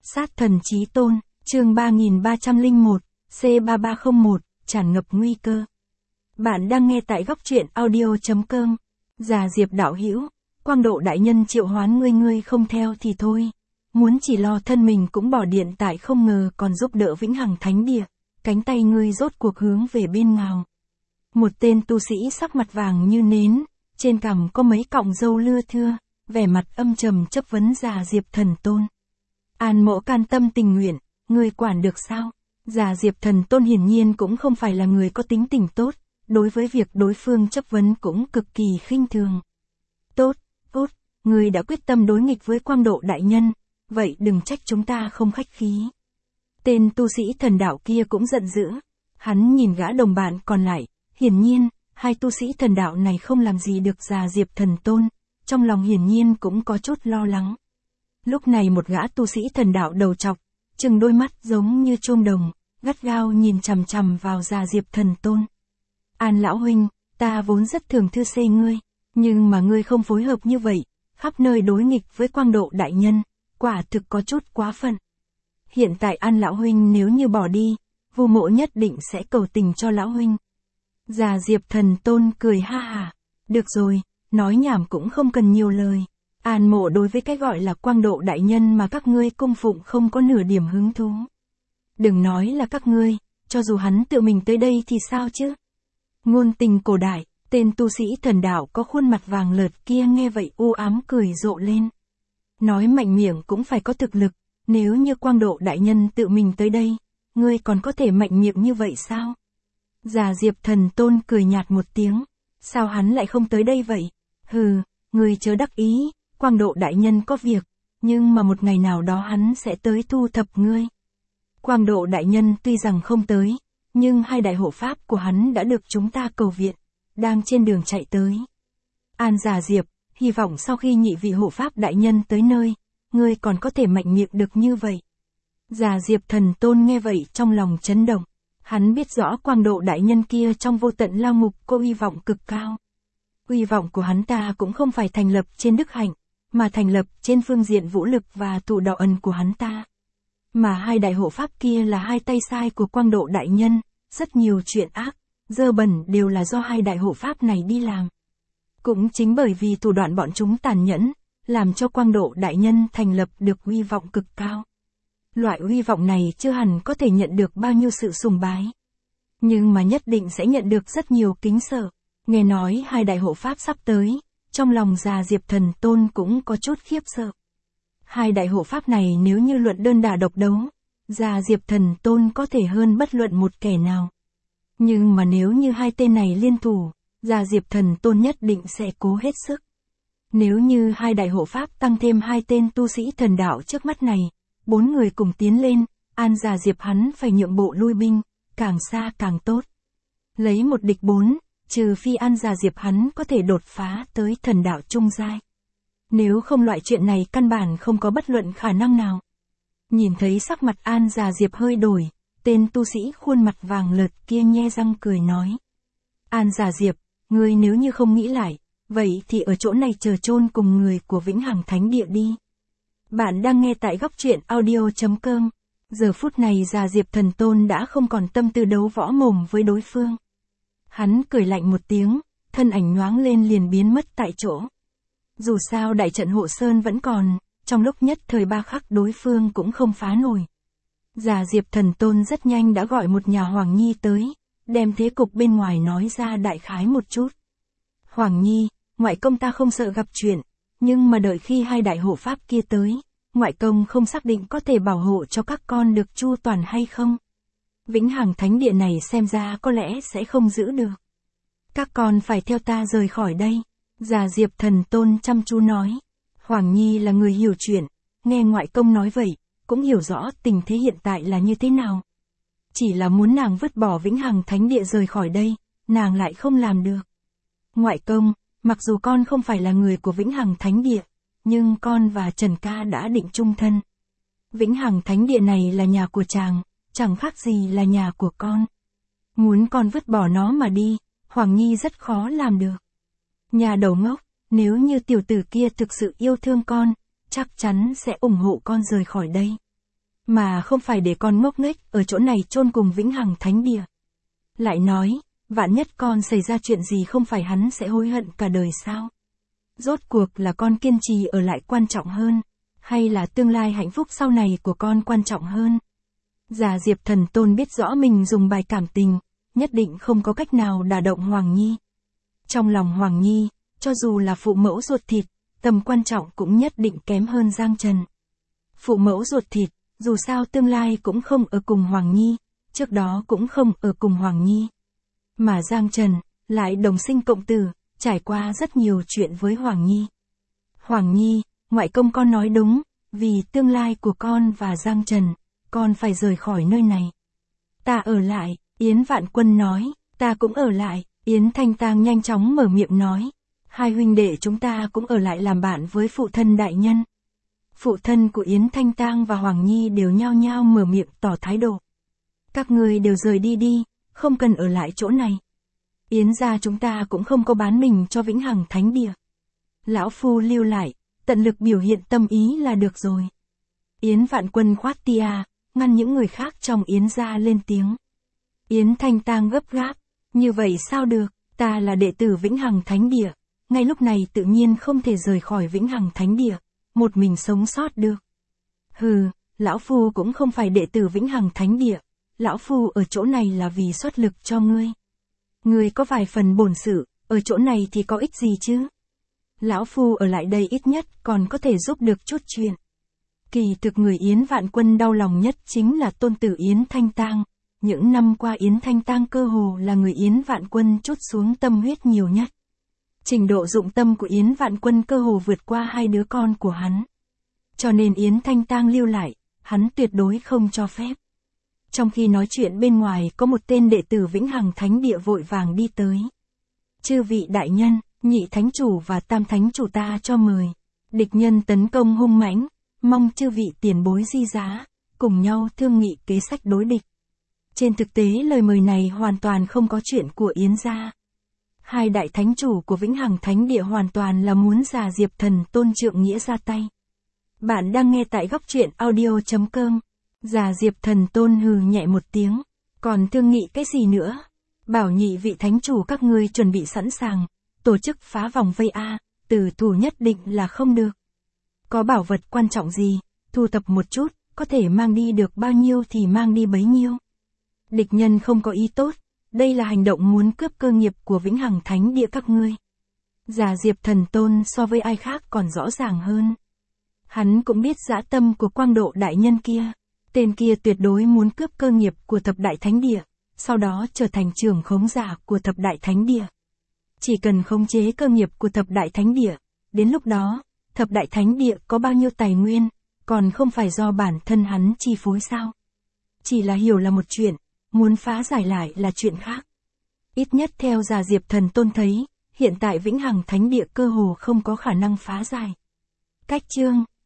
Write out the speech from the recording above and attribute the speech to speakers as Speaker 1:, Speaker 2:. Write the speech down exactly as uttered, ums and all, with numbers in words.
Speaker 1: Sát thần chí tôn, chương ba nghìn ba trăm lẻ một, C ba ba không một, tràn ngập nguy cơ. Bạn đang nghe tại góc truyện audio.com. Già Diệp đạo hữu, Quang Độ đại nhân triệu hoán ngươi ngươi không theo thì thôi. Muốn chỉ lo thân mình cũng bỏ điện tại không ngờ còn giúp đỡ Vĩnh Hằng Thánh Địa, cánh tay ngươi rốt cuộc hướng về bên nào. Một tên tu sĩ sắc mặt vàng như nến, trên cằm có mấy cọng râu lưa thưa, vẻ mặt âm trầm chất vấn Già Diệp thần tôn. An Mỗ can tâm tình nguyện, ngươi quản được sao? Già Diệp thần tôn hiển nhiên cũng không phải là người có tính tình tốt, đối với việc đối phương chất vấn cũng cực kỳ khinh thường. Tốt, tốt, ngươi đã quyết tâm đối nghịch với Quang Độ đại nhân, vậy đừng trách chúng ta không khách khí. Tên tu sĩ thần đạo kia cũng giận dữ, hắn nhìn gã đồng bạn còn lại, hiển nhiên, hai tu sĩ thần đạo này không làm gì được Già Diệp thần tôn, trong lòng hiển nhiên cũng có chút lo lắng. Lúc này một gã tu sĩ thần đạo đầu trọc, trừng đôi mắt giống như chuông đồng, gắt gao nhìn chằm chằm vào Già Diệp thần tôn. An lão huynh, ta vốn rất thường thư xê ngươi, nhưng mà ngươi không phối hợp như vậy, khắp nơi đối nghịch với Quang Độ đại nhân, quả thực có chút quá phận. Hiện tại An lão huynh nếu như bỏ đi, Vu Mộ nhất định sẽ cầu tình cho lão huynh. Già Diệp thần tôn cười ha hả, được rồi, nói nhảm cũng không cần nhiều lời. An Mộ đối với cái gọi là Quang Độ đại nhân mà các ngươi cung phụng không có nửa điểm hứng thú. Đừng nói là các ngươi, cho dù hắn tự mình tới đây thì sao chứ? Ngôn tình cổ đại, tên tu sĩ thần đạo có khuôn mặt vàng lợt kia nghe vậy u ám cười rộ lên. Nói mạnh miệng cũng phải có thực lực, nếu như Quang Độ đại nhân tự mình tới đây, ngươi còn có thể mạnh miệng như vậy sao? Già Diệp thần tôn cười nhạt một tiếng, sao hắn lại không tới đây vậy? Hừ, ngươi chớ đắc ý, Quang Độ đại nhân có việc, nhưng mà một ngày nào đó hắn sẽ tới thu thập ngươi. Quang Độ đại nhân tuy rằng không tới, nhưng hai đại hộ pháp của hắn đã được chúng ta cầu viện, đang trên đường chạy tới. An Già Diệp, hy vọng sau khi nhị vị hộ pháp đại nhân tới nơi, ngươi còn có thể mạnh miệng được như vậy. Già Diệp thần tôn nghe vậy trong lòng chấn động, hắn biết rõ Quang Độ đại nhân kia trong vô tận lao ngục có uy vọng cực cao. Uy vọng của hắn ta cũng không phải thành lập trên đức hạnh, mà thành lập trên phương diện vũ lực và thủ đạo ẩn của hắn ta. Mà hai đại hộ pháp kia là hai tay sai của Quang Độ đại nhân, rất nhiều chuyện ác, dơ bẩn đều là do hai đại hộ pháp này đi làm. Cũng chính bởi vì thủ đoạn bọn chúng tàn nhẫn, làm cho Quang Độ đại nhân thành lập được uy vọng cực cao. Loại uy vọng này chưa hẳn có thể nhận được bao nhiêu sự sùng bái, nhưng mà nhất định sẽ nhận được rất nhiều kính sợ. Nghe nói hai đại hộ pháp sắp tới, trong lòng Già Diệp thần tôn cũng có chút khiếp sợ. Hai đại hộ pháp này nếu như luận đơn đả độc đấu, Già Diệp thần tôn có thể hơn bất luận một kẻ nào. Nhưng mà nếu như hai tên này liên thủ, Già Diệp thần tôn nhất định sẽ cố hết sức. Nếu như hai đại hộ pháp tăng thêm hai tên tu sĩ thần đạo trước mắt này, bốn người cùng tiến lên, An Già Diệp hắn phải nhượng bộ lui binh, càng xa càng tốt. Lấy một địch bốn, trừ phi An Già Diệp hắn có thể đột phá tới thần đạo trung giai. Nếu không loại chuyện này căn bản không có bất luận khả năng nào. Nhìn thấy sắc mặt An Già Diệp hơi đổi, tên tu sĩ khuôn mặt vàng lợt kia nhe răng cười nói. An Già Diệp, ngươi nếu như không nghĩ lại, vậy thì ở chỗ này chờ chôn cùng người của Vĩnh Hằng Thánh Địa đi. Bạn đang nghe tại góc truyện audio.com. Giờ phút này Già Diệp thần tôn đã không còn tâm tư đấu võ mồm với đối phương. Hắn cười lạnh một tiếng, thân ảnh nhoáng lên liền biến mất tại chỗ. Dù sao đại trận hộ sơn vẫn còn, trong lúc nhất thời ba khắc đối phương cũng không phá nổi. Già Diệp thần tôn rất nhanh đã gọi một nhà Hoàng Nhi tới, đem thế cục bên ngoài nói ra đại khái một chút. Hoàng Nhi, ngoại công ta không sợ gặp chuyện, nhưng mà đợi khi hai đại hộ pháp kia tới, ngoại công không xác định có thể bảo hộ cho các con được chu toàn hay không. Vĩnh Hằng Thánh Địa này xem ra có lẽ sẽ không giữ được. Các con phải theo ta rời khỏi đây. Già Diệp thần tôn chăm chú nói. Hoàng Nhi là người hiểu chuyện, nghe ngoại công nói vậy, cũng hiểu rõ tình thế hiện tại là như thế nào. Chỉ là muốn nàng vứt bỏ Vĩnh Hằng Thánh Địa rời khỏi đây, nàng lại không làm được. Ngoại công, mặc dù con không phải là người của Vĩnh Hằng Thánh Địa, nhưng con và Trần ca đã định chung thân. Vĩnh Hằng Thánh Địa này là nhà của chàng, chẳng khác gì là nhà của con. Muốn con vứt bỏ nó mà đi, Hoàng Nhi rất khó làm được. Nhà đầu ngốc, nếu như tiểu tử kia thực sự yêu thương con, chắc chắn sẽ ủng hộ con rời khỏi đây. mà không phải để con ngốc nghếch ở chỗ này chôn cùng vĩnh hằng thánh địa. Lại nói, vạn nhất con xảy ra chuyện gì không phải hắn sẽ hối hận cả đời sao? Rốt cuộc là con kiên trì ở lại quan trọng hơn, hay là tương lai hạnh phúc sau này của con quan trọng hơn? Già Diệp Thần Tôn biết rõ mình dùng bài cảm tình, nhất định không có cách nào đả động Hoàng Nhi. Trong lòng Hoàng Nhi, cho dù là phụ mẫu ruột thịt, tầm quan trọng cũng nhất định kém hơn Giang Trần. Phụ mẫu ruột thịt, dù sao tương lai cũng không ở cùng Hoàng Nhi, trước đó cũng không ở cùng Hoàng Nhi. Mà Giang Trần, lại đồng sinh cộng tử, trải qua rất nhiều chuyện với Hoàng Nhi. Hoàng Nhi, ngoại công con nói đúng, vì tương lai của con và Giang Trần, con phải rời khỏi nơi này. Ta ở lại, Yến Vạn Quân nói, ta cũng ở lại, Yến Thanh Tang nhanh chóng mở miệng nói. Hai huynh đệ chúng ta cũng ở lại làm bạn với phụ thân đại nhân. Phụ thân của Yến Thanh Tang và Hoàng Nhi đều nhao nhao mở miệng tỏ thái độ. Các người đều rời đi đi, không cần ở lại chỗ này. Yến gia chúng ta cũng không có bán mình cho vĩnh hằng thánh địa. Lão phu lưu lại, tận lực biểu hiện tâm ý là được rồi. Yến Vạn Quân khoát tia, ngăn những người khác trong Yến gia lên tiếng. Yến Thanh Tang gấp gáp, như vậy sao được, ta là đệ tử vĩnh hằng thánh địa, ngay lúc này tự nhiên không thể rời khỏi vĩnh hằng thánh địa, một mình sống sót được. Hừ, lão phu cũng không phải đệ tử vĩnh hằng thánh địa, lão phu ở chỗ này là vì xuất lực cho ngươi. Ngươi có vài phần bổn sự, ở chỗ này thì có ích gì chứ? Lão phu ở lại đây ít nhất còn có thể giúp được chút chuyện. Kỳ thực người Yến Vạn Quân đau lòng nhất chính là tôn tử Yến Thanh Tang. Những năm qua Yến Thanh Tang cơ hồ là người Yến Vạn Quân trút xuống tâm huyết nhiều nhất. Trình độ dụng tâm của Yến Vạn Quân cơ hồ vượt qua hai đứa con của hắn. Cho nên Yến Thanh Tang lưu lại, hắn tuyệt đối không cho phép. Trong khi nói chuyện bên ngoài có một tên đệ tử vĩnh hằng thánh địa vội vàng đi tới. Chư vị đại nhân, nhị thánh chủ và tam thánh chủ ta cho mời. Địch nhân tấn công hung mãnh, mong chư vị tiền bối di giá, cùng nhau thương nghị kế sách đối địch. Trên thực tế lời mời này hoàn toàn không có chuyện của Yến gia. Hai đại thánh chủ của vĩnh hằng thánh địa hoàn toàn là muốn Già Diệp Thần Tôn trượng nghĩa ra tay. Bạn đang nghe tại góc truyện audio chấm com. Già Diệp Thần Tôn hừ nhẹ một tiếng. Còn thương nghị cái gì nữa? Bảo nhị vị thánh chủ các ngươi chuẩn bị sẵn sàng, tổ chức phá vòng vây A, tử thủ nhất định là không được. Có bảo vật quan trọng gì, thu thập một chút, có thể mang đi được bao nhiêu thì mang đi bấy nhiêu. Địch nhân không có ý tốt, đây là hành động muốn cướp cơ nghiệp của vĩnh hằng thánh địa các ngươi. Già Diệp Thần Tôn so với ai khác còn rõ ràng hơn. Hắn cũng biết dã tâm của Quang Độ đại nhân kia. Tên kia tuyệt đối muốn cướp cơ nghiệp của thập đại thánh địa, sau đó trở thành trưởng khống giả của thập đại thánh địa. Chỉ cần khống chế cơ nghiệp của thập đại thánh địa, đến lúc đó, thập đại thánh địa có bao nhiêu tài nguyên, còn không phải do bản thân hắn chi phối sao? Chỉ là hiểu là một chuyện, muốn phá giải lại là chuyện khác. Ít nhất theo Già Diệp Thần Tôn thấy, hiện tại vĩnh hằng thánh địa cơ hồ không có khả năng phá giải. Cách chương